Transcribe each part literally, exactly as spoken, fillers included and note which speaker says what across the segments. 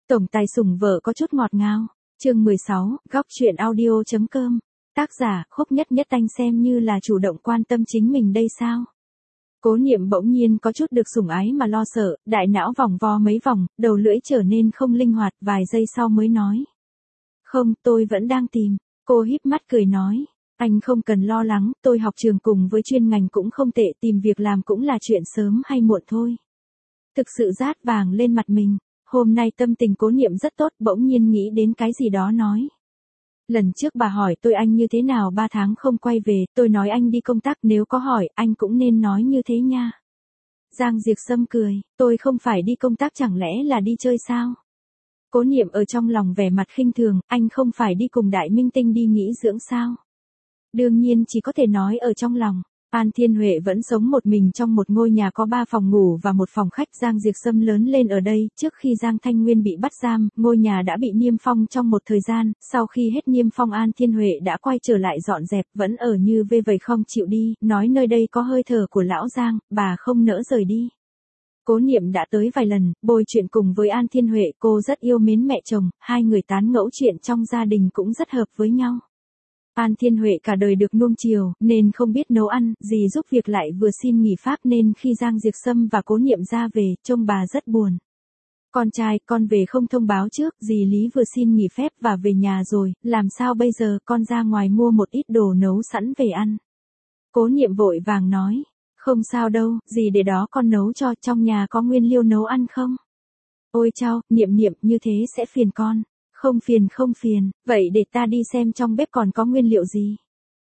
Speaker 1: Tổng tài sủng vợ có chút ngọt ngào. Chương mười sáu, góc truyện audio chấm com. Tác giả, Khúc Nhất Nhất Anh xem như là chủ động quan tâm chính mình đây sao? Cố Niệm bỗng nhiên có chút được sủng ái mà lo sợ, đại não vòng vo mấy vòng, đầu lưỡi trở nên không linh hoạt, vài giây sau mới nói. Không, tôi vẫn đang tìm. Cô híp mắt cười nói. Anh không cần lo lắng, tôi học trường cùng với chuyên ngành cũng không tệ, tìm việc làm cũng là chuyện sớm hay muộn thôi. Thực sự rát vàng lên mặt mình. Hôm nay tâm tình Cố Niệm rất tốt, bỗng nhiên nghĩ đến cái gì đó nói. Lần trước bà hỏi tôi anh như thế nào ba tháng không quay về, tôi nói anh đi công tác, nếu có hỏi, anh cũng nên nói như thế nha. Giang Diệp Sâm cười, tôi không phải đi công tác chẳng lẽ là đi chơi sao? Cố Niệm ở trong lòng vẻ mặt khinh thường, anh không phải đi cùng đại minh tinh đi nghỉ dưỡng sao? Đương nhiên chỉ có thể nói ở trong lòng. An Thiên Huệ vẫn sống một mình trong một ngôi nhà có ba phòng ngủ và một phòng khách. Giang Diệp Sâm lớn lên ở đây, trước khi Giang Thanh Nguyên bị bắt giam, ngôi nhà đã bị niêm phong trong một thời gian, sau khi hết niêm phong An Thiên Huệ đã quay trở lại dọn dẹp, vẫn ở như vê vầy không chịu đi, nói nơi đây có hơi thở của lão Giang, bà không nỡ rời đi. Cố Niệm đã tới vài lần, bồi chuyện cùng với An Thiên Huệ, cô rất yêu mến mẹ chồng, hai người tán ngẫu chuyện trong gia đình cũng rất hợp với nhau. An Thiên Huệ cả đời được nuông chiều, nên không biết nấu ăn, dì giúp việc lại vừa xin nghỉ phép nên khi Giang Diệp Sâm và Cố Niệm ra về, trông bà rất buồn. Con trai, con về không thông báo trước, dì Lý vừa xin nghỉ phép và về nhà rồi, làm sao bây giờ, con ra ngoài mua một ít đồ nấu sẵn về ăn. Cố Niệm vội vàng nói, không sao đâu, dì để đó con nấu cho, trong nhà có nguyên liệu nấu ăn không? Ôi chao, Niệm Niệm, như thế sẽ phiền con. Không phiền không phiền, vậy để ta đi xem trong bếp còn có nguyên liệu gì.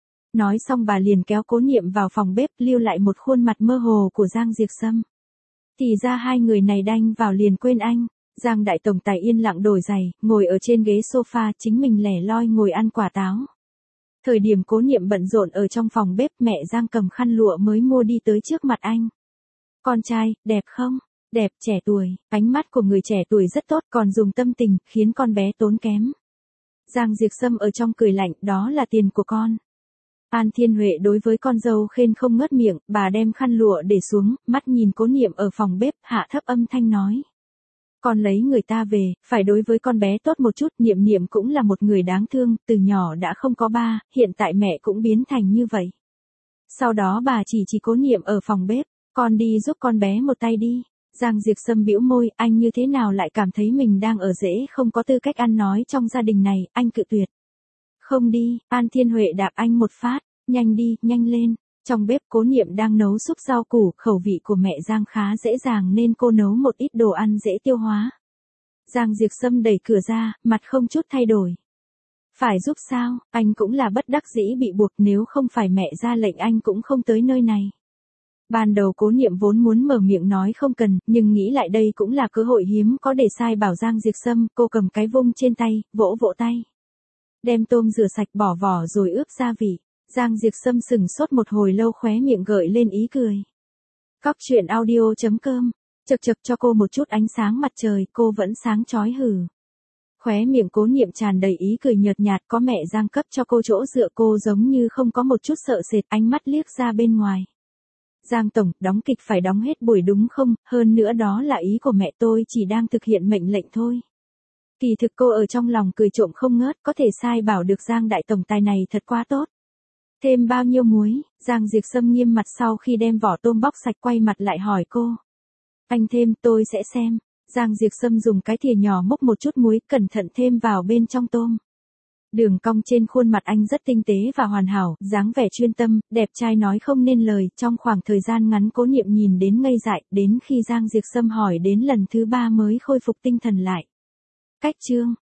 Speaker 1: Nói xong bà liền kéo Cố Niệm vào phòng bếp, lưu lại một khuôn mặt mơ hồ của Giang Diệp Sâm. Thì ra hai người này đanh vào liền quên anh. Giang đại tổng tài yên lặng đổi giày, ngồi ở trên ghế sofa, chính mình lẻ loi ngồi ăn quả táo. Thời điểm Cố Niệm bận rộn ở trong phòng bếp, mẹ Giang cầm khăn lụa mới mua đi tới trước mặt anh. Con trai, đẹp không? Đẹp, trẻ tuổi, ánh mắt của người trẻ tuổi rất tốt, còn dùng tâm tình, khiến con bé tốn kém. Giang Diệp Sâm ở trong cười lạnh, đó là tiền của con. An Thiên Huệ đối với con dâu khên không ngớt miệng, bà đem khăn lụa để xuống, mắt nhìn Cố Niệm ở phòng bếp, hạ thấp âm thanh nói. Con lấy người ta về, phải đối với con bé tốt một chút, Niệm Niệm cũng là một người đáng thương, từ nhỏ đã không có ba, hiện tại mẹ cũng biến thành như vậy. Sau đó bà chỉ chỉ Cố Niệm ở phòng bếp, con đi giúp con bé một tay đi. Giang Diệp Sâm bĩu môi, anh như thế nào lại cảm thấy mình đang ở rễ không có tư cách ăn nói trong gia đình này, anh cự tuyệt. Không đi, An Thiên Huệ đạp anh một phát, nhanh đi, nhanh lên. Trong bếp Cố Niệm đang nấu súp rau củ, khẩu vị của mẹ Giang khá dễ dàng nên cô nấu một ít đồ ăn dễ tiêu hóa. Giang Diệp Sâm đẩy cửa ra, mặt không chút thay đổi. Phải giúp sao, anh cũng là bất đắc dĩ bị buộc, nếu không phải mẹ ra lệnh anh cũng không tới nơi này. Ban đầu Cố Niệm vốn muốn mở miệng nói không cần, nhưng nghĩ lại đây cũng là cơ hội hiếm có để sai bảo Giang Diệp Sâm, cô cầm cái vung trên tay, vỗ vỗ tay. Đem tôm rửa sạch bỏ vỏ rồi ướp gia vị. Giang Diệp Sâm sừng sốt một hồi lâu, khóe miệng gợi lên ý cười. Góc truyện audio chấm com, chật chật cho cô một chút ánh sáng mặt trời, cô vẫn sáng chói hừ. Khóe miệng Cố Niệm tràn đầy ý cười nhợt nhạt, có mẹ Giang cấp cho cô chỗ dựa, cô giống như không có một chút sợ sệt, ánh mắt liếc ra bên ngoài. Giang tổng, đóng kịch phải đóng hết buổi đúng không, hơn nữa đó là ý của mẹ, tôi chỉ đang thực hiện mệnh lệnh thôi. Kỳ thực cô ở trong lòng cười trộm không ngớt, có thể sai bảo được Giang đại tổng tài này thật quá tốt. Thêm bao nhiêu muối, Giang Diệp Sâm nghiêm mặt sau khi đem vỏ tôm bóc sạch, quay mặt lại hỏi cô. Anh thêm, tôi sẽ xem. Giang Diệp Sâm dùng cái thìa nhỏ múc một chút muối, cẩn thận thêm vào bên trong tôm. Đường cong trên khuôn mặt anh rất tinh tế và hoàn hảo, dáng vẻ chuyên tâm, đẹp trai nói không nên lời, trong khoảng thời gian ngắn Cố Niệm nhìn đến ngây dại, đến khi Giang Diệp Sâm hỏi đến lần thứ ba mới khôi phục tinh thần lại. Cách chương